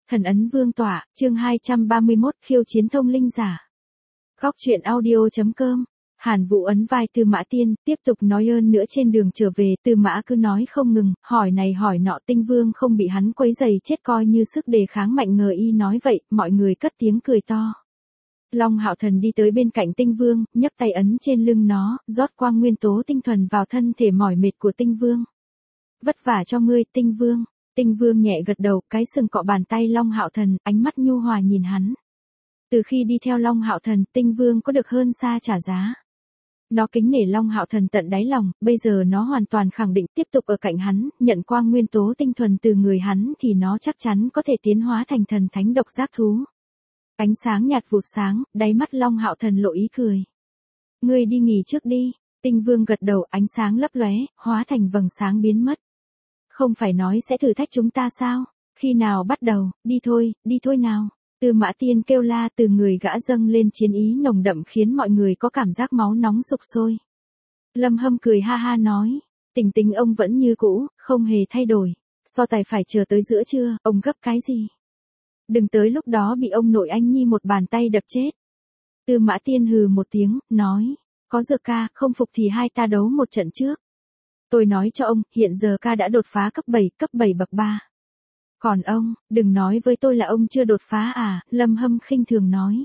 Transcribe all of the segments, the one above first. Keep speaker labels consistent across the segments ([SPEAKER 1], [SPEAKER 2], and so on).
[SPEAKER 1] Thần ấn vương tỏa, chương 231 khiêu chiến thông linh giả. Góc truyện audio.com. Hàn Vũ ấn vai Tư Mã Tiên, tiếp tục nói ơn nữa trên đường trở về, Tư Mã cứ nói không ngừng, hỏi này hỏi nọ, Tinh Vương không bị hắn quấy rầy chết coi như sức đề kháng mạnh ngờ y nói vậy, mọi người cất tiếng cười to. Long Hạo Thần đi tới bên cạnh Tinh Vương, nhấp tay ấn trên lưng nó, rót quang nguyên tố tinh thuần vào thân thể mỏi mệt của Tinh Vương. Vất vả cho ngươi, Tinh Vương. Tinh Vương nhẹ gật đầu, cái sừng cọ bàn tay Long Hạo Thần, ánh mắt nhu hòa nhìn hắn. Từ khi đi theo Long Hạo Thần, Tinh Vương có được hơn xa trả giá. Nó kính nể Long Hạo Thần tận đáy lòng, bây giờ nó hoàn toàn khẳng định tiếp tục ở cạnh hắn, nhận quang nguyên tố tinh thuần từ người hắn thì nó chắc chắn có thể tiến hóa thành thần thánh độc giác thú. Ánh sáng nhạt vụt sáng, đáy mắt Long Hạo Thần lộ ý cười. Ngươi đi nghỉ trước đi. Tinh Vương gật đầu, ánh sáng lấp lóe, hóa thành vầng sáng biến mất. Không phải nói sẽ thử thách chúng ta sao? Khi nào bắt đầu, đi thôi nào. Tư Mã Tiên kêu la, từ người gã dâng lên chiến ý nồng đậm khiến mọi người có cảm giác máu nóng sục sôi. Lâm Hâm cười ha ha nói, tình tình ông vẫn như cũ, không hề thay đổi. So tài phải chờ tới giữa trưa, ông gấp cái gì? Đừng tới lúc đó bị ông nội anh Nhi một bàn tay đập chết. Tư Mã Tiên hừ một tiếng, nói, có Dược ca, không phục thì hai ta đấu một trận trước. Tôi nói cho ông, hiện giờ ca đã đột phá cấp 7 bậc 3. Còn ông, đừng nói với tôi là ông chưa đột phá à, Lâm Hâm khinh thường nói.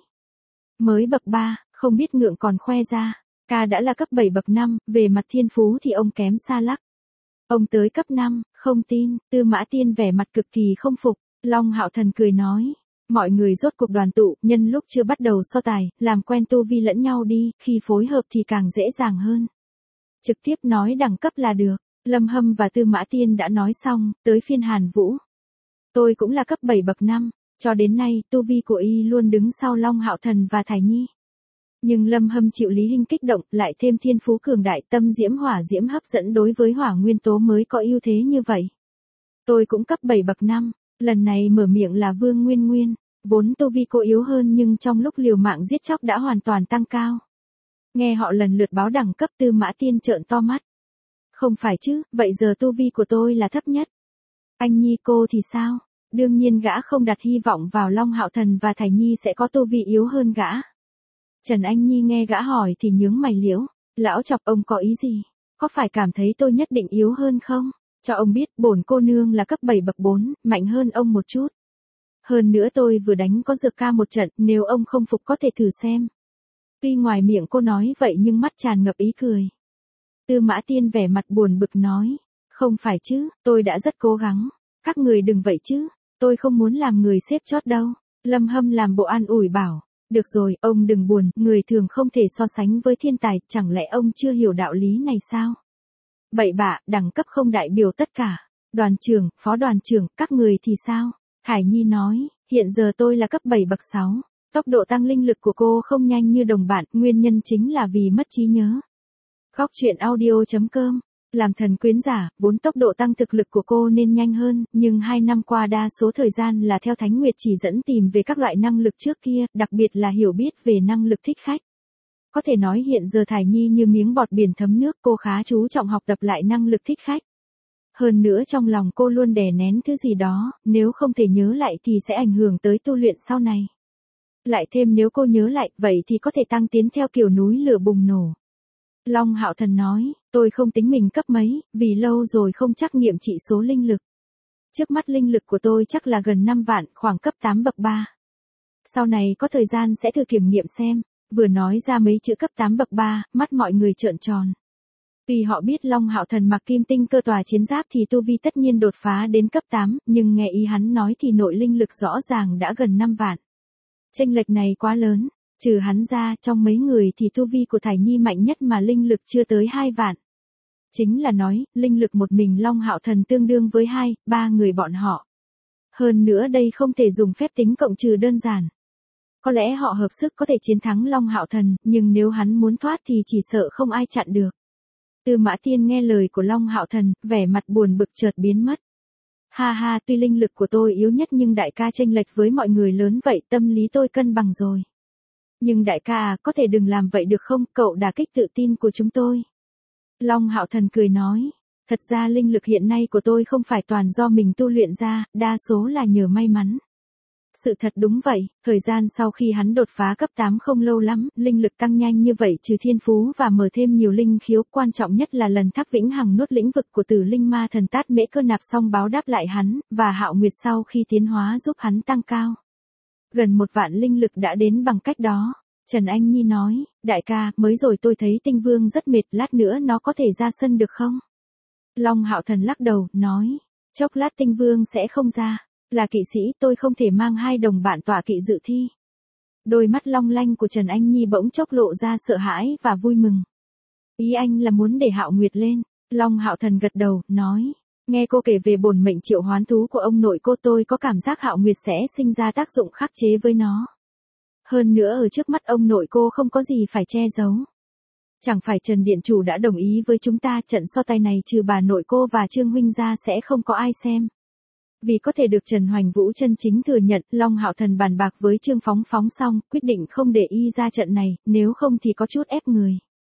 [SPEAKER 1] Mới bậc 3, không biết ngượng còn khoe ra, ca đã là cấp 7 bậc 5, về mặt thiên phú thì ông kém xa lắc. Ông tới cấp 5, không tin, Tư Mã Tiên vẻ mặt cực kỳ không phục, Long Hạo Thần cười nói. Mọi người rốt cuộc đoàn tụ, nhân lúc chưa bắt đầu so tài, làm quen tu vi lẫn nhau đi, khi phối hợp thì càng dễ dàng hơn. Trực tiếp nói đẳng cấp là được, Lâm Hâm và Tư Mã Tiên đã nói xong, tới phiên Hàn Vũ. Tôi cũng là cấp 7 bậc 5, cho đến nay, tu vi của y luôn đứng sau Long Hạo Thần và Thải Nhi. Nhưng Lâm Hâm chịu Lý Hinh kích động, lại thêm thiên phú cường đại tâm diễm hỏa diễm hấp dẫn đối với hỏa nguyên tố mới có ưu thế như vậy. Tôi cũng cấp 7 bậc 5, lần này mở miệng là Vương Nguyên Nguyên, vốn tu vi cô yếu hơn nhưng trong lúc liều mạng giết chóc đã hoàn toàn tăng cao. Nghe họ lần lượt báo đẳng cấp, Tư Mã Tiên trợn to mắt. Không phải chứ, vậy giờ tu vi của tôi là thấp nhất. Anh Nhi cô thì sao? Đương nhiên gã không đặt hy vọng vào Long Hạo Thần và Thải Nhi sẽ có tu vi yếu hơn gã. Trần Anh Nhi nghe gã hỏi thì nhướng mày liễu. Lão chọc, ông có ý gì? Có phải cảm thấy tôi nhất định yếu hơn không? Cho ông biết, bổn cô nương là cấp 7 bậc 4, mạnh hơn ông một chút. Hơn nữa tôi vừa đánh có Dược ca một trận, nếu ông không phục có thể thử xem. Tuy ngoài miệng cô nói vậy nhưng mắt tràn ngập ý cười. Tư Mã Tiên vẻ mặt buồn bực nói, không phải chứ, tôi đã rất cố gắng, các người đừng vậy chứ, tôi không muốn làm người xếp chót đâu. Lâm Hâm làm bộ an ủi bảo, được rồi, ông đừng buồn, người thường không thể so sánh với thiên tài, chẳng lẽ ông chưa hiểu đạo lý này sao? Bậy bạ, đẳng cấp không đại biểu tất cả. Đoàn trưởng, phó đoàn trưởng, các người thì sao? Thải Nhi nói, hiện giờ tôi là cấp 7 bậc 6. Tốc độ tăng linh lực của cô không nhanh như đồng bạn, nguyên nhân chính là vì mất trí nhớ. Góc truyện audio.com. Làm thần quyến giả, vốn tốc độ tăng thực lực của cô nên nhanh hơn, nhưng 2 năm qua đa số thời gian là theo Thánh Nguyệt chỉ dẫn tìm về các loại năng lực trước kia, đặc biệt là hiểu biết về năng lực thích khách. Có thể nói hiện giờ Thải Nhi như miếng bọt biển thấm nước, cô khá chú trọng học tập lại năng lực thích khách. Hơn nữa trong lòng cô luôn đè nén thứ gì đó, nếu không thể nhớ lại thì sẽ ảnh hưởng tới tu luyện sau này. Lại thêm nếu cô nhớ lại, vậy thì có thể tăng tiến theo kiểu núi lửa bùng nổ. Long Hạo Thần nói, tôi không tính mình cấp mấy, vì lâu rồi không trắc nghiệm trị số linh lực. Trước mắt linh lực của tôi chắc là gần 5 vạn, khoảng cấp 8 bậc 3. Sau này có thời gian sẽ thử kiểm nghiệm xem. Vừa nói ra mấy chữ cấp 8 bậc 3, mắt mọi người trợn tròn. Tuy họ biết Long Hạo Thần mặc kim tinh cơ tòa chiến giáp thì tu vi tất nhiên đột phá đến cấp 8, nhưng nghe ý hắn nói thì nội linh lực rõ ràng đã gần 5 vạn. Chênh lệch này quá lớn, trừ hắn ra, trong mấy người thì tu vi của Thải Nhi mạnh nhất mà linh lực chưa tới 2 vạn. Chính là nói, linh lực một mình Long Hạo Thần tương đương với 2, 3 người bọn họ. Hơn nữa đây không thể dùng phép tính cộng trừ đơn giản. Có lẽ họ hợp sức có thể chiến thắng Long Hạo Thần, nhưng nếu hắn muốn thoát thì chỉ sợ không ai chặn được. Tư Mã Tiên nghe lời của Long Hạo Thần, vẻ mặt buồn bực chợt biến mất. Ha ha, tuy linh lực của tôi yếu nhất nhưng đại ca chênh lệch với mọi người lớn vậy, tâm lý tôi cân bằng rồi. Nhưng đại ca à, có thể đừng làm vậy được không, cậu đả kích tự tin của chúng tôi. Long Hạo Thần cười nói, thật ra linh lực hiện nay của tôi không phải toàn do mình tu luyện ra, đa số là nhờ may mắn. Sự thật đúng vậy, thời gian sau khi hắn đột phá cấp 8 không lâu lắm, linh lực tăng nhanh như vậy trừ thiên phú và mở thêm nhiều linh khiếu, quan trọng nhất là lần Tháp Vĩnh Hằng nuốt lĩnh vực của Tử Linh Ma Thần Tát Mễ Cơ Nạp xong báo đáp lại hắn, và Hạo Nguyệt sau khi tiến hóa giúp hắn tăng cao. Gần 1 vạn linh lực đã đến bằng cách đó. Trần Anh Nhi nói, đại ca, mới rồi tôi thấy Tinh Vương rất mệt, lát nữa nó có thể ra sân được không? Long Hạo Thần lắc đầu, nói, chốc lát Tinh Vương sẽ không ra. Là kỵ sĩ tôi không thể mang 2 đồng bạn tọa kỵ dự thi. Đôi mắt long lanh của Trần Anh Nhi bỗng chốc lộ ra sợ hãi và vui mừng. Ý anh là muốn để Hạo Nguyệt lên. Long Hạo Thần gật đầu, nói. Nghe cô kể về bổn mệnh triệu hoán thú của ông nội cô, tôi có cảm giác Hạo Nguyệt sẽ sinh ra tác dụng khắc chế với nó. Hơn nữa ở trước mắt ông nội cô không có gì phải che giấu. Chẳng phải Trần Điện Chủ đã đồng ý với chúng ta, trận so tài này trừ bà nội cô và Trương Huynh ra sẽ không có ai xem. Vì có thể được Trần Hoành Vũ chân chính thừa nhận, Long Hạo Thần bàn bạc với Trương Phóng Phóng xong, quyết định không để y ra trận này, nếu không thì có chút ép người.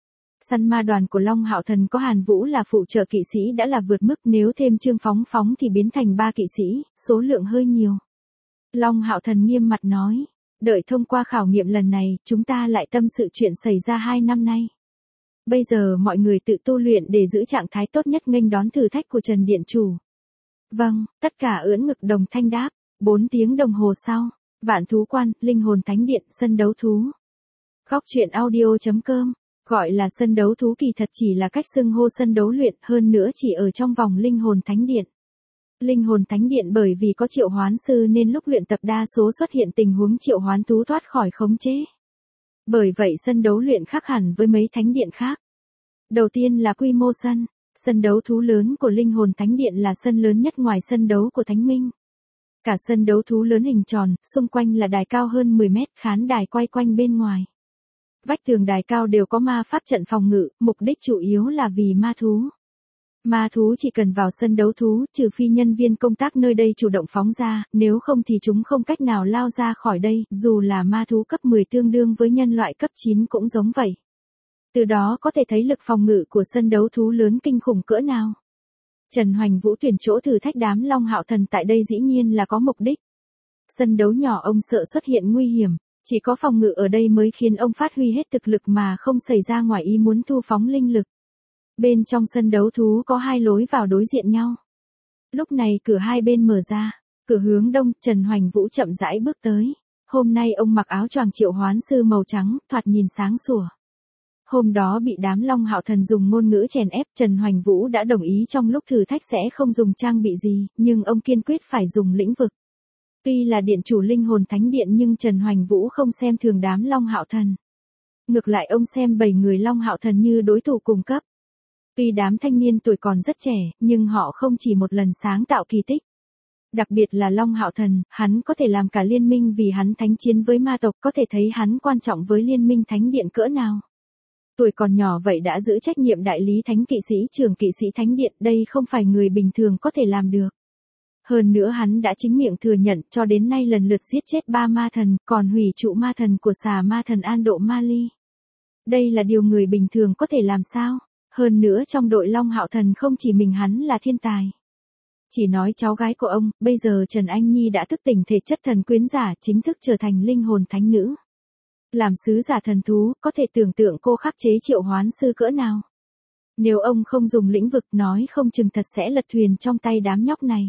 [SPEAKER 1] Săn ma đoàn của Long Hạo Thần có Hàn Vũ là phụ trợ kỵ sĩ đã là vượt mức, nếu thêm Trương Phóng Phóng thì biến thành 3 kỵ sĩ, số lượng hơi nhiều. Long Hạo Thần nghiêm mặt nói, đợi thông qua khảo nghiệm lần này, chúng ta lại tâm sự chuyện xảy ra 2 năm nay. Bây giờ mọi người tự tu luyện để giữ trạng thái tốt nhất nghênh đón thử thách của Trần Điện Chủ. Vâng, tất cả ưỡn ngực đồng thanh đáp. 4 tiếng đồng hồ sau, Vạn Thú Quan, Linh Hồn Thánh Điện, sân đấu thú. Góc truyện audio.com, gọi là sân đấu thú kỳ thật chỉ là cách xưng hô sân đấu luyện, hơn nữa chỉ ở trong vòng Linh Hồn Thánh Điện. Linh Hồn Thánh Điện bởi vì có triệu hoán sư nên lúc luyện tập đa số xuất hiện tình huống triệu hoán thú thoát khỏi khống chế. Bởi vậy sân đấu luyện khác hẳn với mấy thánh điện khác. Đầu tiên là quy mô sân. Sân đấu thú lớn của Linh Hồn Thánh Điện là sân lớn nhất ngoài sân đấu của Thánh Minh. Cả sân đấu thú lớn hình tròn, xung quanh là đài cao hơn 10 mét, khán đài quay quanh bên ngoài. Vách tường đài cao đều có ma pháp trận phòng ngự, mục đích chủ yếu là vì ma thú. Ma thú chỉ cần vào sân đấu thú, trừ phi nhân viên công tác nơi đây chủ động phóng ra, nếu không thì chúng không cách nào lao ra khỏi đây, dù là ma thú cấp 10 tương đương với nhân loại cấp 9 cũng giống vậy. Từ đó có thể thấy lực phòng ngự của sân đấu thú lớn kinh khủng cỡ nào. Trần Hoành Vũ tuyển chỗ thử thách đám Long Hạo Thần tại đây dĩ nhiên là có mục đích. Sân đấu nhỏ ông sợ xuất hiện nguy hiểm, chỉ có phòng ngự ở đây mới khiến ông phát huy hết thực lực mà không xảy ra ngoài ý muốn thu phóng linh lực. Bên trong sân đấu thú có 2 lối vào đối diện nhau. Lúc này cửa hai bên mở ra, cửa hướng đông, Trần Hoành Vũ chậm rãi bước tới. Hôm nay ông mặc áo choàng triệu hoán sư màu trắng, thoạt nhìn sáng sủa. Hôm đó bị đám Long Hạo Thần dùng ngôn ngữ chèn ép, Trần Hoành Vũ đã đồng ý trong lúc thử thách sẽ không dùng trang bị gì, nhưng ông kiên quyết phải dùng lĩnh vực. Tuy là điện chủ Linh Hồn Thánh Điện nhưng Trần Hoành Vũ không xem thường đám Long Hạo Thần. Ngược lại ông xem 7 người Long Hạo Thần như đối thủ cùng cấp. Tuy đám thanh niên tuổi còn rất trẻ, nhưng họ không chỉ một lần sáng tạo kỳ tích. Đặc biệt là Long Hạo Thần, hắn có thể làm cả liên minh vì hắn thánh chiến với ma tộc, có thể thấy hắn quan trọng với liên minh thánh điện cỡ nào. Tuổi còn nhỏ vậy đã giữ trách nhiệm đại lý thánh kỵ sĩ trưởng kỵ sĩ thánh điện, đây không phải người bình thường có thể làm được. Hơn nữa hắn đã chính miệng thừa nhận cho đến nay lần lượt giết chết 3 ma thần, còn hủy trụ ma thần của xà ma thần An Độ Ma Ly. Đây là điều người bình thường có thể làm sao? Hơn nữa trong đội Long Hạo Thần không chỉ mình hắn là thiên tài. Chỉ nói cháu gái của ông, bây giờ Trần Anh Nhi đã thức tỉnh thể chất thần quyến giả, chính thức trở thành linh hồn thánh nữ. Làm sứ giả thần thú, có thể tưởng tượng cô khắc chế triệu hoán sư cỡ nào. Nếu ông không dùng lĩnh vực nói không chừng thật sẽ lật thuyền trong tay đám nhóc này.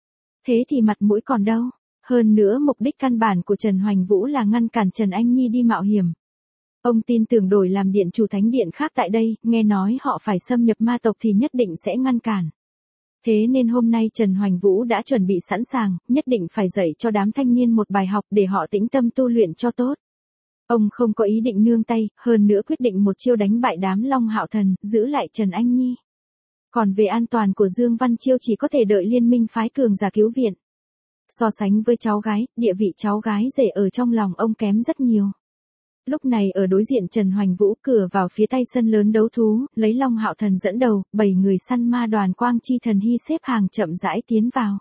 [SPEAKER 1] Thế thì mặt mũi còn đâu. Hơn nữa mục đích căn bản của Trần Hoành Vũ là ngăn cản Trần Anh Nhi đi mạo hiểm. Ông tin tưởng đổi làm điện chủ thánh điện khác tại đây, nghe nói họ phải xâm nhập ma tộc thì nhất định sẽ ngăn cản. Thế nên hôm nay Trần Hoành Vũ đã chuẩn bị sẵn sàng, nhất định phải dạy cho đám thanh niên một bài học để họ tĩnh tâm tu luyện cho tốt. Ông không có ý định nương tay, hơn nữa quyết định một chiêu đánh bại đám Long Hạo Thần, giữ lại Trần Anh Nhi. Còn về an toàn của Dương Văn Chiêu chỉ có thể đợi liên minh phái cường giả cứu viện. So sánh với cháu gái, địa vị cháu gái rể ở trong lòng ông kém rất nhiều. Lúc này ở đối diện Trần Hoành Vũ, cửa vào phía tây sân lớn đấu thú, lấy Long Hạo Thần dẫn đầu, 7 người săn ma đoàn Quang Chi Thần Hy xếp hàng chậm rãi tiến vào.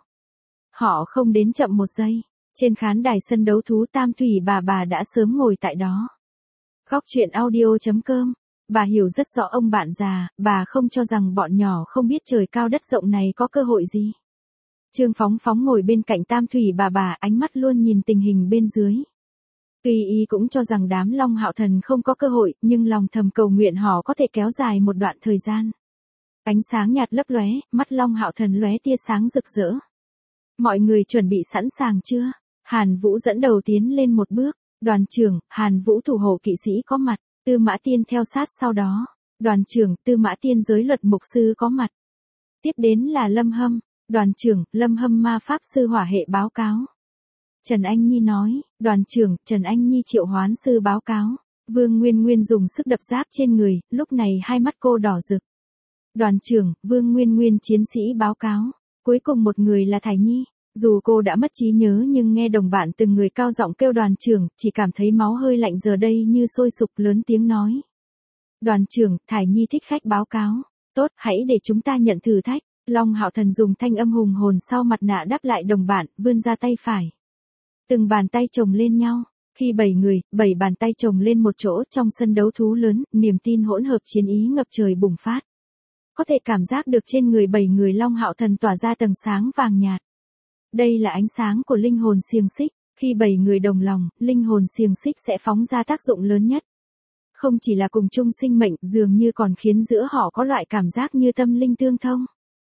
[SPEAKER 1] Họ không đến chậm một giây. Trên khán đài sân đấu thú Tam Thủy bà đã sớm ngồi tại đó. Góc truyện audio.com, bà hiểu rất rõ ông bạn già, bà không cho rằng bọn nhỏ không biết trời cao đất rộng này có cơ hội gì. Trương Phóng Phóng ngồi bên cạnh Tam Thủy bà ánh mắt luôn nhìn tình hình bên dưới. Tuy y cũng cho rằng đám Long Hạo Thần không có cơ hội, nhưng lòng thầm cầu nguyện họ có thể kéo dài một đoạn thời gian. Ánh sáng nhạt lấp lóe, mắt Long Hạo Thần lóe tia sáng rực rỡ. Mọi người chuẩn bị sẵn sàng chưa? Hàn Vũ dẫn đầu tiến lên một bước. Đoàn trưởng, Hàn Vũ thủ hộ kỵ sĩ có mặt. Tư Mã Tiên theo sát sau đó. Đoàn trưởng, Tư Mã Tiên giới luật mục sư có mặt. Tiếp đến là Lâm Hâm. Đoàn trưởng, Lâm Hâm ma pháp sư hỏa hệ báo cáo. Trần Anh Nhi nói, đoàn trưởng, Trần Anh Nhi triệu hoán sư báo cáo. Vương Nguyên Nguyên dùng sức đập giáp trên người, lúc này hai mắt cô đỏ rực. Đoàn trưởng, Vương Nguyên Nguyên chiến sĩ báo cáo. Cuối cùng một người là Thải Nhi. Dù cô đã mất trí nhớ nhưng nghe đồng bạn từng người cao giọng kêu đoàn trưởng, chỉ cảm thấy máu hơi lạnh giờ đây như sôi sục lớn tiếng nói. Đoàn trưởng, Thải Nhi thích khách báo cáo. Tốt, hãy để chúng ta nhận thử thách. Long Hạo Thần dùng thanh âm hùng hồn sau mặt nạ đáp lại đồng bạn, vươn ra tay phải. Từng bàn tay chồng lên nhau. Khi 7 người, 7 bàn tay chồng lên một chỗ trong sân đấu thú lớn, niềm tin hỗn hợp chiến ý ngập trời bùng phát. Có thể cảm giác được trên người 7 người Long Hạo Thần tỏa ra tầng sáng vàng nhạt. Đây là ánh sáng của linh hồn xiềng xích. Khi 7 người đồng lòng, linh hồn xiềng xích sẽ phóng ra tác dụng lớn nhất. Không chỉ là cùng chung sinh mệnh, dường như còn khiến giữa họ có loại cảm giác như tâm linh tương thông.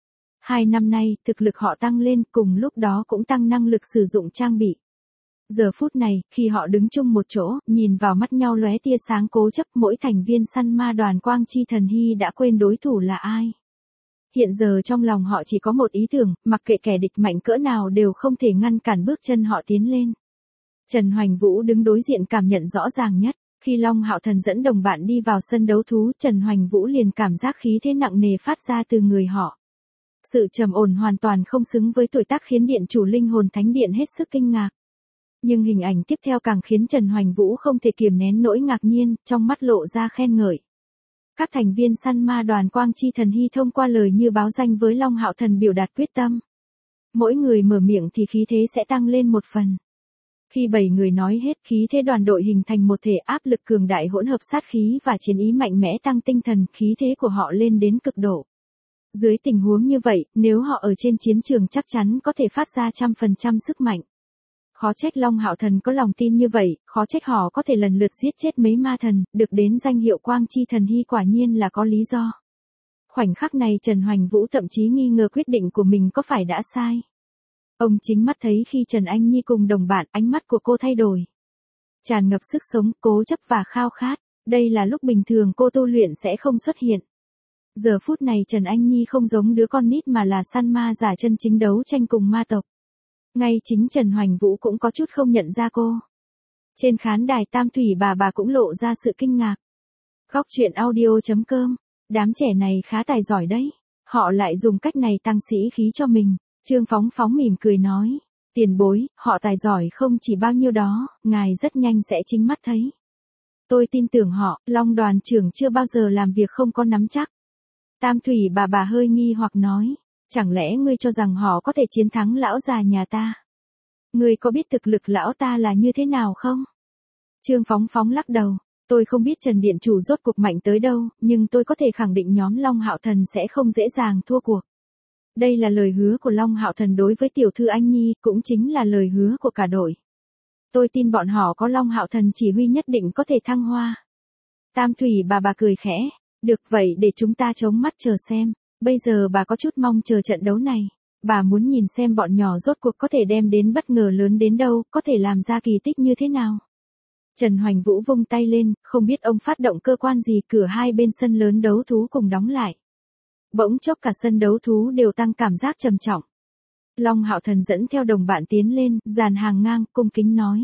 [SPEAKER 1] 2 năm nay, thực lực họ tăng lên, cùng lúc đó cũng tăng năng lực sử dụng trang bị. Giờ phút này, khi họ đứng chung một chỗ, nhìn vào mắt nhau lóe tia sáng cố chấp, mỗi thành viên săn ma đoàn Quang Chi Thần Hy đã quên đối thủ là ai. Hiện giờ trong lòng họ chỉ có một ý tưởng, mặc kệ kẻ địch mạnh cỡ nào đều không thể ngăn cản bước chân họ tiến lên. Trần Hoành Vũ đứng đối diện cảm nhận rõ ràng nhất. Khi Long Hạo Thần dẫn đồng bạn đi vào sân đấu thú, Trần Hoành Vũ liền cảm giác khí thế nặng nề phát ra từ người họ. Sự trầm ổn hoàn toàn không xứng với tuổi tác khiến điện chủ linh hồn thánh điện hết sức kinh ngạc. Nhưng hình ảnh tiếp theo càng khiến Trần Hoành Vũ không thể kiềm nén nỗi ngạc nhiên, trong mắt lộ ra khen ngợi. Các thành viên săn ma đoàn Quang Chi Thần Hy thông qua lời như báo danh với Long Hạo Thần biểu đạt quyết tâm. Mỗi người mở miệng thì khí thế sẽ tăng lên một phần. Khi 7 người nói hết, khí thế đoàn đội hình thành một thể áp lực cường đại hỗn hợp sát khí và chiến ý mạnh mẽ tăng tinh thần, khí thế của họ lên đến cực độ. Dưới tình huống như vậy, nếu họ ở trên chiến trường chắc chắn có thể phát ra 100% sức mạnh. Khó trách Long Hạo Thần có lòng tin như vậy, khó trách họ có thể lần lượt giết chết mấy ma thần, được đến danh hiệu Quang Chi Thần Hy quả nhiên là có lý do. Khoảnh khắc này Trần Hoành Vũ thậm chí nghi ngờ quyết định của mình có phải đã sai. Ông chính mắt thấy khi Trần Anh Nhi cùng đồng bạn, ánh mắt của cô thay đổi. Tràn ngập sức sống, cố chấp và khao khát, đây là lúc bình thường cô tu luyện sẽ không xuất hiện. Giờ phút này Trần Anh Nhi không giống đứa con nít mà là săn ma giả chân chính đấu tranh cùng ma tộc. Ngay chính Trần Hoành Vũ cũng có chút không nhận ra cô. Trên khán đài Tam Thủy bà cũng lộ ra sự kinh ngạc. Góc truyện audio.com, đám trẻ này khá tài giỏi đấy. Họ lại dùng cách này tăng sĩ khí cho mình. Trương Phóng Phóng mỉm cười nói. Tiền bối, họ tài giỏi không chỉ bao nhiêu đó, ngài rất nhanh sẽ chính mắt thấy. Tôi tin tưởng họ, Long đoàn trưởng chưa bao giờ làm việc không có nắm chắc. Tam Thủy bà hơi nghi hoặc nói. Chẳng lẽ ngươi cho rằng họ có thể chiến thắng lão già nhà ta? Ngươi có biết thực lực lão ta là như thế nào không? Trương Phóng Phóng lắc đầu. Tôi không biết Trần Điện Chủ rốt cuộc mạnh tới đâu, nhưng tôi có thể khẳng định nhóm Long Hạo Thần sẽ không dễ dàng thua cuộc. Đây là lời hứa của Long Hạo Thần đối với tiểu thư Anh Nhi, cũng chính là lời hứa của cả đội. Tôi tin bọn họ có Long Hạo Thần chỉ huy nhất định có thể thăng hoa. Tam Thủy bà cười khẽ. Được vậy để chúng ta chống mắt chờ xem. Bây giờ bà có chút mong chờ trận đấu này. Bà muốn nhìn xem bọn nhỏ rốt cuộc có thể đem đến bất ngờ lớn đến đâu, có thể làm ra kỳ tích như thế nào. Trần Hoành Vũ vung tay lên, không biết ông phát động cơ quan gì, cửa hai bên sân lớn đấu thú cùng đóng lại. Bỗng chốc cả sân đấu thú đều tăng cảm giác trầm trọng. Long Hạo Thần dẫn theo đồng bạn tiến lên, dàn hàng ngang, cung kính nói.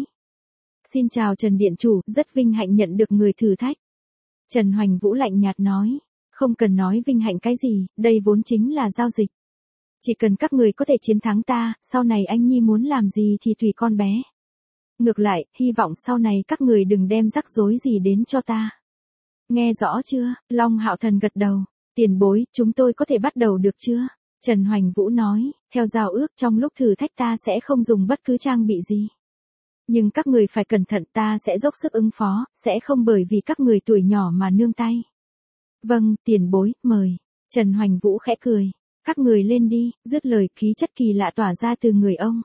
[SPEAKER 1] Xin chào Trần Điện Chủ, rất vinh hạnh nhận được người thử thách. Trần Hoành Vũ lạnh nhạt nói. Không cần nói vinh hạnh cái gì, đây vốn chính là giao dịch. Chỉ cần các người có thể chiến thắng ta, sau này anh Nhi muốn làm gì thì tùy con bé. Ngược lại, hy vọng sau này các người đừng đem rắc rối gì đến cho ta. Nghe rõ chưa? Long Hạo Thần gật đầu. Tiền bối, chúng tôi có thể bắt đầu được chưa? Trần Hoành Vũ nói, theo giao ước trong lúc thử thách ta sẽ không dùng bất cứ trang bị gì. Nhưng các người phải cẩn thận, ta sẽ dốc sức ứng phó, sẽ không bởi vì các người tuổi nhỏ mà nương tay. Vâng, tiền bối, mời. Trần Hoành Vũ khẽ cười. Các người lên đi, dứt lời khí chất kỳ lạ tỏa ra từ người ông.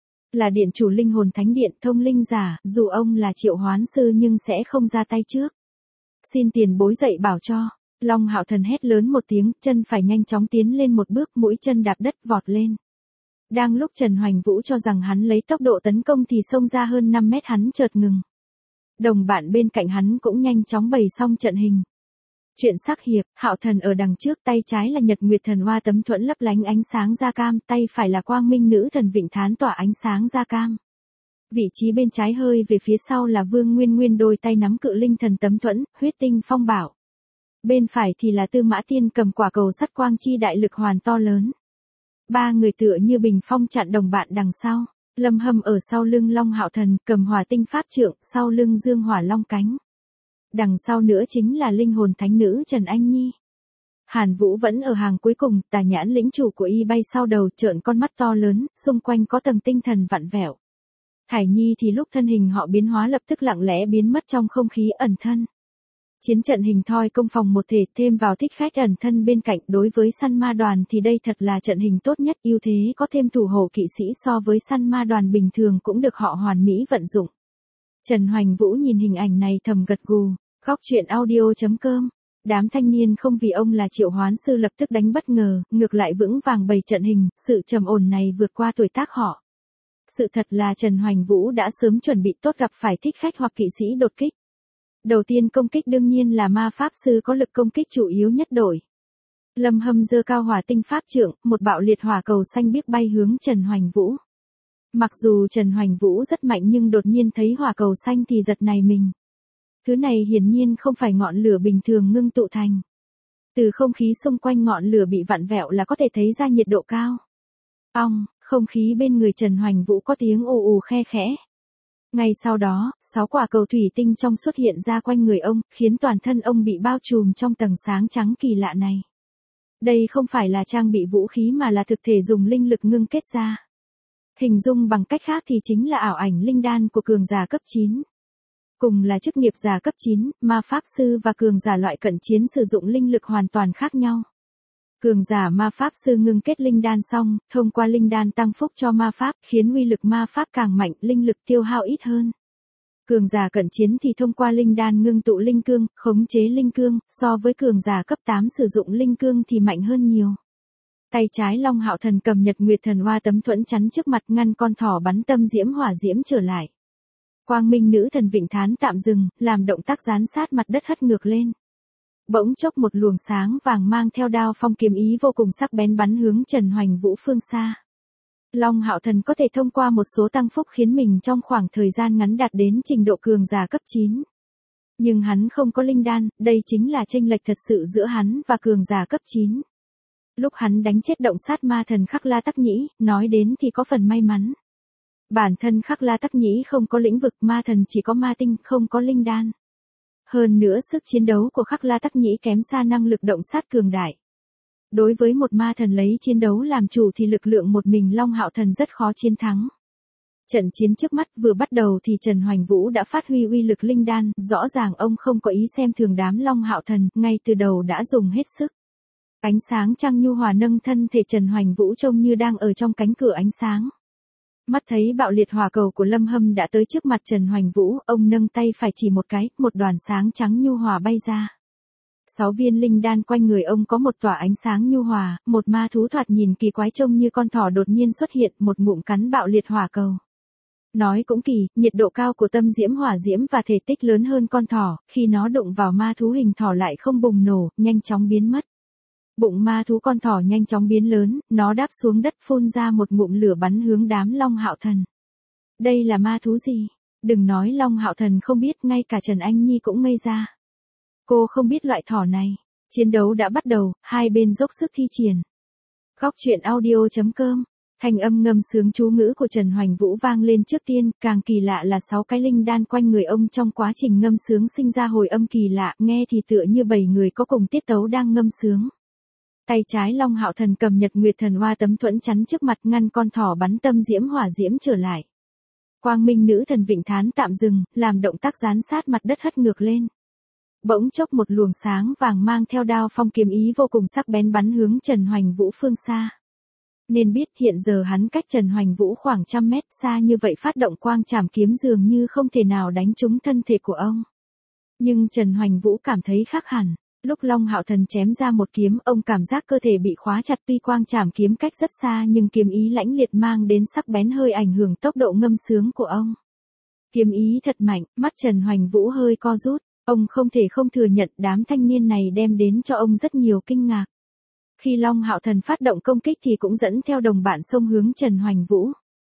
[SPEAKER 1] Là điện chủ linh hồn thánh điện thông linh giả, dù ông là triệu hoán sư nhưng sẽ không ra tay trước. Xin tiền bối dạy bảo cho. Long Hạo Thần hét lớn một tiếng, chân phải nhanh chóng tiến lên một bước, mũi chân đạp đất vọt lên. Đang lúc Trần Hoành Vũ cho rằng hắn lấy tốc độ tấn công thì xông ra hơn 5 mét hắn chợt ngừng. Đồng bạn bên cạnh hắn cũng nhanh chóng bày xong trận hình. Chuyện sắc hiệp, Hạo Thần ở đằng trước, tay trái là Nhật Nguyệt Thần Hoa tấm thuẫn lấp lánh ánh sáng da cam, tay phải là Quang Minh Nữ Thần Vịnh Thán tỏa ánh sáng da cam. Vị trí bên trái hơi về phía sau là Vương Nguyên Nguyên đôi tay nắm cự linh thần tấm thuẫn, huyết tinh phong bảo. Bên phải thì là Tư Mã Tiên cầm quả cầu sắt quang chi đại lực hoàn to lớn. Ba người tựa như bình phong chặn đồng bạn đằng sau. Lâm Hâm ở sau lưng Long Hạo Thần cầm hỏa tinh pháp trượng, sau lưng dương hỏa long cánh. Đằng sau nữa chính là linh hồn thánh nữ Trần Anh Nhi. Hàn Vũ vẫn ở hàng cuối cùng, Tà Nhãn lĩnh chủ của y bay sau đầu trợn con mắt to lớn, xung quanh có tầng tinh thần vặn vẹo. Thải Nhi thì lúc thân hình họ biến hóa lập tức lặng lẽ biến mất trong không khí ẩn thân. Chiến trận hình thoi công phòng một thể thêm vào thích khách ẩn thân bên cạnh, đối với săn ma đoàn thì đây thật là trận hình tốt nhất, ưu thế có thêm thủ hộ kỵ sĩ so với săn ma đoàn bình thường cũng được họ hoàn mỹ vận dụng. Trần Hoành Vũ nhìn hình ảnh này thầm gật gù. Góc truyện audio.com. Đám thanh niên không vì ông là triệu hoán sư lập tức đánh bất ngờ, ngược lại vững vàng bày trận hình, sự trầm ổn này vượt qua tuổi tác họ. Sự thật là Trần Hoành Vũ đã sớm chuẩn bị tốt gặp phải thích khách hoặc kỵ sĩ đột kích. Đầu tiên công kích đương nhiên là ma pháp sư có lực công kích chủ yếu nhất đội. Lâm Hâm giơ cao hỏa tinh pháp trượng, một bạo liệt hỏa cầu xanh biếc bay hướng Trần Hoành Vũ. Mặc dù Trần Hoành Vũ rất mạnh nhưng đột nhiên thấy hỏa cầu xanh thì giật nảy mình. Thứ này hiển nhiên không phải ngọn lửa bình thường ngưng tụ thành. Từ không khí xung quanh ngọn lửa bị vặn vẹo là có thể thấy ra nhiệt độ cao. Ong, không khí bên người Trần Hoành Vũ có tiếng ù ù khe khẽ. Ngay sau đó, 6 quả cầu thủy tinh trong xuất hiện ra quanh người ông, khiến toàn thân ông bị bao trùm trong tầng sáng trắng kỳ lạ này. Đây không phải là trang bị vũ khí mà là thực thể dùng linh lực ngưng kết ra. Hình dung bằng cách khác thì chính là ảo ảnh linh đan của cường giả cấp 9. Cùng là chức nghiệp giả cấp 9, ma pháp sư và cường giả loại cận chiến sử dụng linh lực hoàn toàn khác nhau. Cường giả ma pháp sư ngưng kết linh đan xong, thông qua linh đan tăng phúc cho ma pháp, khiến uy lực ma pháp càng mạnh, linh lực tiêu hao ít hơn. Cường giả cận chiến thì thông qua linh đan ngưng tụ linh cương, khống chế linh cương, so với cường giả cấp 8 sử dụng linh cương thì mạnh hơn nhiều. Tay trái Long Hạo Thần cầm Nhật Nguyệt Thần Hoa tấm thuẫn chắn trước mặt ngăn con thỏ bắn tâm diễm hỏa diễm trở lại. Quang Minh Nữ Thần Vịnh Thán tạm dừng, làm động tác dán sát mặt đất hất ngược lên. Bỗng chốc một luồng sáng vàng mang theo đao phong kiếm ý vô cùng sắc bén bắn hướng Trần Hoành Vũ phương xa. Long Hạo Thần có thể thông qua một số tăng phúc khiến mình trong khoảng thời gian ngắn đạt đến trình độ cường giả cấp 9. Nhưng hắn không có linh đan, đây chính là chênh lệch thật sự giữa hắn và cường giả cấp 9. Lúc hắn đánh chết động sát ma thần Khắc La Tắc Nhĩ, nói đến thì có phần may mắn. Bản thân Khắc La Tắc Nhĩ không có lĩnh vực, ma thần chỉ có ma tinh, không có linh đan. Hơn nữa sức chiến đấu của Khắc La Tắc Nhĩ kém xa năng lực động sát cường đại. Đối với một ma thần lấy chiến đấu làm chủ thì lực lượng một mình Long Hạo Thần rất khó chiến thắng. Trận chiến trước mắt vừa bắt đầu thì Trần Hoành Vũ đã phát huy uy lực linh đan, rõ ràng ông không có ý xem thường đám Long Hạo Thần, ngay từ đầu đã dùng hết sức. Ánh sáng trăng nhu hòa nâng thân thể Trần Hoành Vũ trông như đang ở trong cánh cửa ánh sáng. Mắt thấy bạo liệt hỏa cầu của Lâm Hâm đã tới trước mặt Trần Hoành Vũ, ông nâng tay phải chỉ một cái, một đoàn sáng trắng nhu hòa bay ra. 6 viên linh đan quanh người ông có một tỏa ánh sáng nhu hòa, một ma thú thoạt nhìn kỳ quái trông như con thỏ đột nhiên xuất hiện, một ngụm cắn bạo liệt hỏa cầu. Nói cũng kỳ, nhiệt độ cao của tâm diễm hỏa diễm và thể tích lớn hơn con thỏ, khi nó đụng vào ma thú hình thỏ lại không bùng nổ, nhanh chóng biến mất. Bụng ma thú con thỏ nhanh chóng biến lớn, nó đáp xuống đất phun ra một ngụm lửa bắn hướng đám Long Hạo Thần. Đây là ma thú gì? Đừng nói Long Hạo Thần không biết, ngay cả Trần Anh Nhi cũng ngây ra. Cô không biết loại thỏ này. Chiến đấu đã bắt đầu, hai bên dốc sức thi triển. Góc truyện audio.com. Thanh âm ngâm sướng chú ngữ của Trần Hoành Vũ vang lên trước tiên, càng kỳ lạ là 6 cái linh đan quanh người ông trong quá trình ngâm sướng sinh ra hồi âm kỳ lạ, nghe thì tựa như 7 người có cùng tiết tấu đang ngâm sướng. Tay trái Long Hạo Thần cầm Nhật Nguyệt Thần Hoa tấm thuẫn chắn trước mặt ngăn con thỏ bắn tâm diễm hỏa diễm trở lại. Quang Minh Nữ Thần Vịnh Thán tạm dừng, làm động tác dán sát mặt đất hất ngược lên. bỗng chốc một luồng sáng vàng mang theo đao phong kiếm ý vô cùng sắc bén bắn hướng Trần Hoành Vũ phương xa. Nên biết hiện giờ hắn cách Trần Hoành Vũ khoảng 100 mét xa như vậy phát động quang trảm kiếm dường như không thể nào đánh trúng thân thể của ông. Nhưng Trần Hoành Vũ cảm thấy khác hẳn. Lúc Long Hạo Thần chém ra một kiếm, ông cảm giác cơ thể bị khóa chặt, tuy quang trảm kiếm cách rất xa nhưng kiếm ý lãnh liệt mang đến sắc bén hơi ảnh hưởng tốc độ ngâm sướng của ông. Kiếm ý thật mạnh, mắt Trần Hoành Vũ hơi co rút, ông không thể không thừa nhận đám thanh niên này đem đến cho ông rất nhiều kinh ngạc. Khi Long Hạo Thần phát động công kích thì cũng dẫn theo đồng bạn xông hướng Trần Hoành Vũ.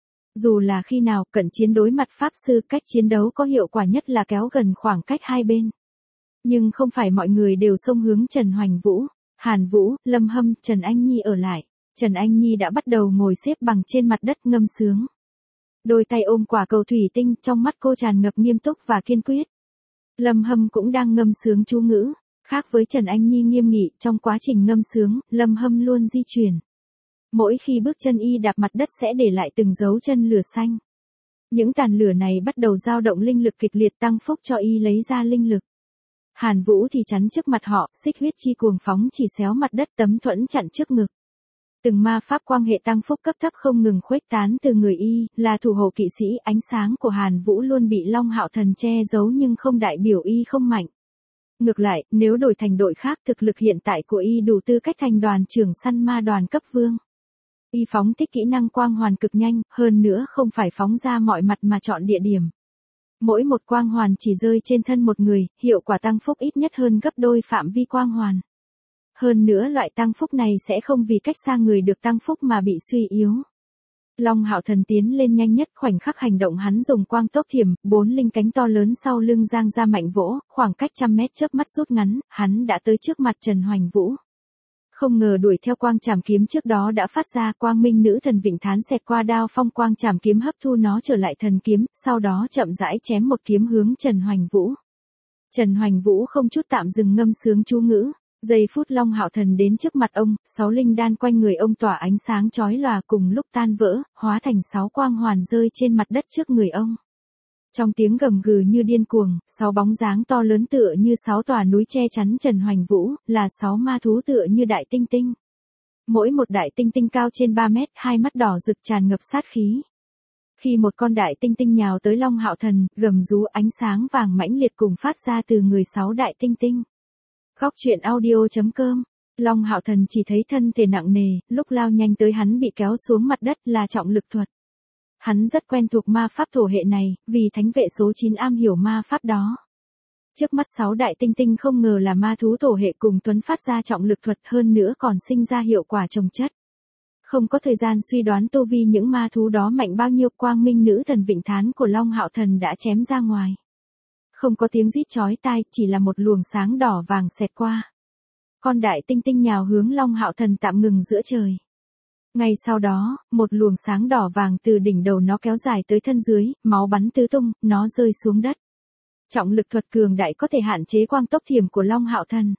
[SPEAKER 1] Dù là khi nào cận chiến đối mặt pháp sư, cách chiến đấu có hiệu quả nhất là kéo gần khoảng cách hai bên. Nhưng không phải mọi người đều xông hướng Trần Hoành Vũ. Hàn Vũ, Lâm Hâm, Trần Anh Nhi ở lại. Trần Anh Nhi đã bắt đầu ngồi xếp bằng trên mặt đất ngâm sướng. Đôi tay ôm quả cầu thủy tinh, trong mắt cô tràn ngập nghiêm túc và kiên quyết. Lâm Hâm cũng đang ngâm sướng chú ngữ. Khác với Trần Anh Nhi nghiêm nghị, trong quá trình ngâm sướng, Lâm Hâm luôn di chuyển. Mỗi khi bước chân y đạp mặt đất sẽ để lại từng dấu chân lửa xanh. Những tàn lửa này bắt đầu dao động linh lực kịch liệt tăng phúc cho y lấy ra linh lực. Hàn Vũ thì chắn trước mặt họ, xích huyết chi cuồng phóng chỉ xéo mặt đất, tấm thuẫn chặn trước ngực. Từng ma pháp quang hệ tăng phúc cấp thấp không ngừng khuếch tán từ người y, là thủ hộ kỵ sĩ, ánh sáng của Hàn Vũ luôn bị Long Hạo Thần che giấu nhưng không đại biểu y không mạnh. Ngược lại, nếu đổi thành đội khác, thực lực hiện tại của y đủ tư cách thành đoàn trưởng săn ma đoàn cấp vương. Y phóng thích kỹ năng quang hoàn cực nhanh, hơn nữa không phải phóng ra mọi mặt mà chọn địa điểm. Mỗi một quang hoàn chỉ rơi trên thân một người, hiệu quả tăng phúc ít nhất hơn gấp đôi phạm vi quang hoàn. Hơn nữa loại tăng phúc này sẽ không vì cách xa người được tăng phúc mà bị suy yếu. Long Hạo Thần tiến lên nhanh nhất, khoảnh khắc hành động hắn dùng quang tốc thiểm, 4 linh cánh to lớn sau lưng giang ra mạnh vỗ, khoảng cách 100 mét chớp mắt rút ngắn, hắn đã tới trước mặt Trần Hoành Vũ. Không ngờ đuổi theo quang trảm kiếm trước đó đã phát ra, quang minh nữ thần Vịnh Thán xẹt qua đao phong quang trảm kiếm hấp thu nó trở lại thần kiếm, sau đó chậm rãi chém một kiếm hướng Trần Hoành Vũ. Trần Hoành Vũ không chút tạm dừng ngâm sướng chú ngữ. Giây phút Long Hạo Thần đến trước mặt ông, 6 linh đan quanh người ông tỏa ánh sáng chói lòa cùng lúc tan vỡ, hóa thành 6 quang hoàn rơi trên mặt đất trước người ông. Trong tiếng gầm gừ như điên cuồng, 6 bóng dáng to lớn tựa như 6 tòa núi che chắn Trần Hoành Vũ, là 6 ma thú tựa như đại tinh tinh. Mỗi một đại tinh tinh cao trên 3 mét, hai mắt đỏ rực tràn ngập sát khí. Khi một con đại tinh tinh nhào tới Long Hạo Thần, gầm rú ánh sáng vàng mãnh liệt cùng phát ra từ người 6 đại tinh tinh. Góc truyện audio.com. Long Hạo Thần chỉ thấy thân thể nặng nề, lúc lao nhanh tới hắn bị kéo xuống mặt đất là trọng lực thuật. Hắn rất quen thuộc ma pháp thổ hệ này, vì thánh vệ số 9 am hiểu ma pháp đó. Trước mắt 6 đại tinh tinh không ngờ là ma thú thổ hệ cùng Tuấn phát ra trọng lực thuật, hơn nữa còn sinh ra hiệu quả chồng chất. Không có thời gian suy đoán tu vi những ma thú đó mạnh bao nhiêu, quang minh nữ thần Vịnh Thán của Long Hạo Thần đã chém ra ngoài. Không có tiếng rít chói tai, chỉ là một luồng sáng đỏ vàng xẹt qua. Con đại tinh tinh nhào hướng Long Hạo Thần tạm ngừng giữa trời. Ngay sau đó, một luồng sáng đỏ vàng từ đỉnh đầu nó kéo dài tới thân dưới, máu bắn tứ tung, nó rơi xuống đất. Trọng lực thuật cường đại có thể hạn chế quang tốc thiểm của Long Hạo Thần.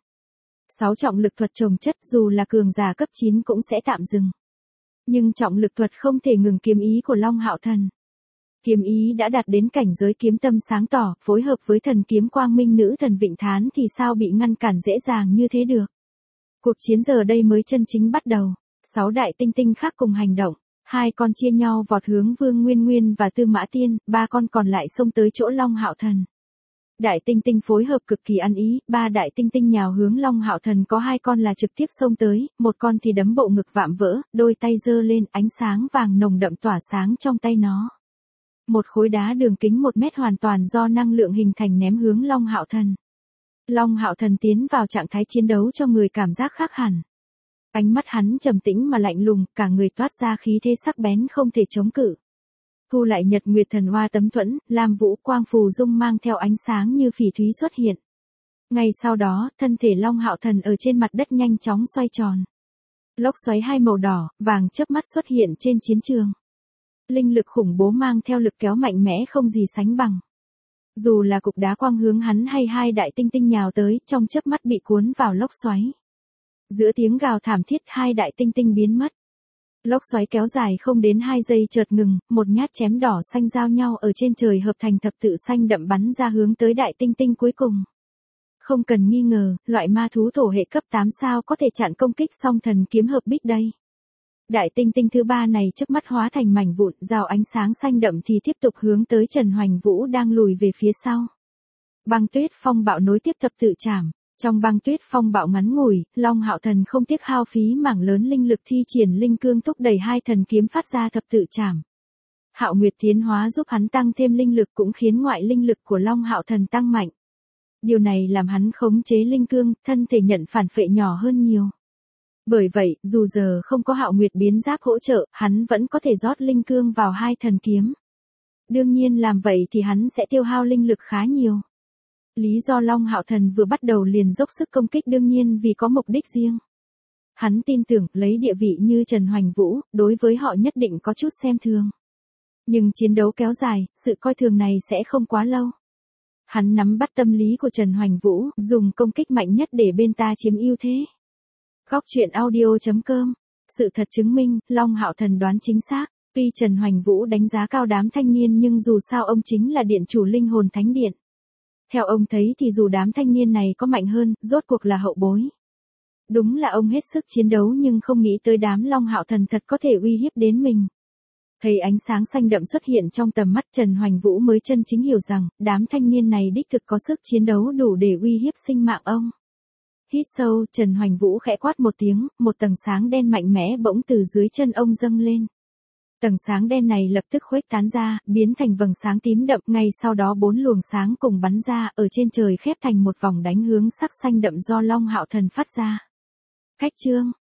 [SPEAKER 1] 6 trọng lực thuật chồng chất dù là cường giả cấp 9 cũng sẽ tạm dừng. Nhưng trọng lực thuật không thể ngừng kiếm ý của Long Hạo Thần. Kiếm ý đã đạt đến cảnh giới kiếm tâm sáng tỏ, phối hợp với thần kiếm quang minh nữ thần Vịnh Thán thì sao bị ngăn cản dễ dàng như thế được. Cuộc chiến giờ đây mới chân chính bắt đầu. 6 đại tinh tinh khác cùng hành động. 2 con chia nhau vọt hướng Vương Nguyên Nguyên và Tư Mã Tiên, 3 con còn lại xông tới chỗ Long Hạo Thần. Đại tinh tinh phối hợp cực kỳ ăn ý, 3 đại tinh tinh nhào hướng Long Hạo Thần, có 2 con là trực tiếp xông tới, một con thì đấm bộ ngực vạm vỡ, đôi tay giơ lên, ánh sáng vàng nồng đậm tỏa sáng trong tay nó. Một khối đá đường kính 1 mét hoàn toàn do năng lượng hình thành ném hướng Long Hạo Thần. Long Hạo Thần tiến vào trạng thái chiến đấu cho người cảm giác khác hẳn. Ánh mắt hắn trầm tĩnh mà lạnh lùng, cả người toát ra khí thế sắc bén không thể chống cự. Thu lại Nhật Nguyệt Thần Hoa tấm thuẫn, Lam Vũ Quang Phù Dung mang theo ánh sáng như phỉ thúy xuất hiện. Ngay sau đó, thân thể Long Hạo Thần ở trên mặt đất nhanh chóng xoay tròn. Lốc xoáy 2 màu đỏ, vàng chớp mắt xuất hiện trên chiến trường. Linh lực khủng bố mang theo lực kéo mạnh mẽ không gì sánh bằng. Dù là cục đá quang hướng hắn hay 2 đại tinh tinh nhào tới, trong chớp mắt bị cuốn vào lốc xoáy. Giữa tiếng gào thảm thiết, 2 đại tinh tinh biến mất. Lốc xoáy kéo dài không đến 2 giây chợt ngừng, một nhát chém đỏ xanh giao nhau ở trên trời hợp thành thập tự xanh đậm bắn ra hướng tới đại tinh tinh cuối cùng. Không cần nghi ngờ, loại ma thú thổ hệ cấp 8 sao có thể chặn công kích song thần kiếm hợp bích đây. Đại tinh tinh thứ 3 này trước mắt hóa thành mảnh vụn, rào ánh sáng xanh đậm thì tiếp tục hướng tới Trần Hoành Vũ đang lùi về phía sau. Băng tuyết phong bạo nối tiếp thập tự trảm. Trong băng tuyết phong bạo ngắn ngủi, Long Hạo Thần không tiếc hao phí mảng lớn linh lực thi triển linh cương thúc đẩy hai thần kiếm phát ra thập tự trảm. Hạo Nguyệt tiến hóa giúp hắn tăng thêm linh lực cũng khiến ngoại linh lực của Long Hạo Thần tăng mạnh. Điều này làm hắn khống chế linh cương, thân thể nhận phản phệ nhỏ hơn nhiều. Bởi vậy, dù giờ không có Hạo Nguyệt biến giáp hỗ trợ, hắn vẫn có thể rót linh cương vào hai thần kiếm. Đương nhiên làm vậy thì hắn sẽ tiêu hao linh lực khá nhiều. Lý do Long Hạo Thần vừa bắt đầu liền dốc sức công kích đương nhiên vì có mục đích riêng. Hắn tin tưởng lấy địa vị như Trần Hoành Vũ, đối với họ nhất định có chút xem thường. Nhưng chiến đấu kéo dài, sự coi thường này sẽ không quá lâu. Hắn nắm bắt tâm lý của Trần Hoành Vũ, dùng công kích mạnh nhất để bên ta chiếm ưu thế. Góc truyện audio.com. Sự thật chứng minh, Long Hạo Thần đoán chính xác. Tuy Trần Hoành Vũ đánh giá cao đám thanh niên nhưng dù sao ông chính là điện chủ linh hồn thánh điện. Theo ông thấy thì dù đám thanh niên này có mạnh hơn, rốt cuộc là hậu bối. Đúng là ông hết sức chiến đấu nhưng không nghĩ tới đám Long Hạo Thần thật có thể uy hiếp đến mình. Thấy ánh sáng xanh đậm xuất hiện trong tầm mắt Trần Hoành Vũ mới chân chính hiểu rằng, đám thanh niên này đích thực có sức chiến đấu đủ để uy hiếp sinh mạng ông. Hít sâu, Trần Hoành Vũ khẽ quát một tiếng, một tầng sáng đen mạnh mẽ bỗng từ dưới chân ông dâng lên. Tầng sáng đen này lập tức khuếch tán ra, biến thành vầng sáng tím đậm, ngay sau đó 4 luồng sáng cùng bắn ra, ở trên trời khép thành một vòng đánh hướng sắc xanh đậm do Long Hạo Thần phát ra. Khách chương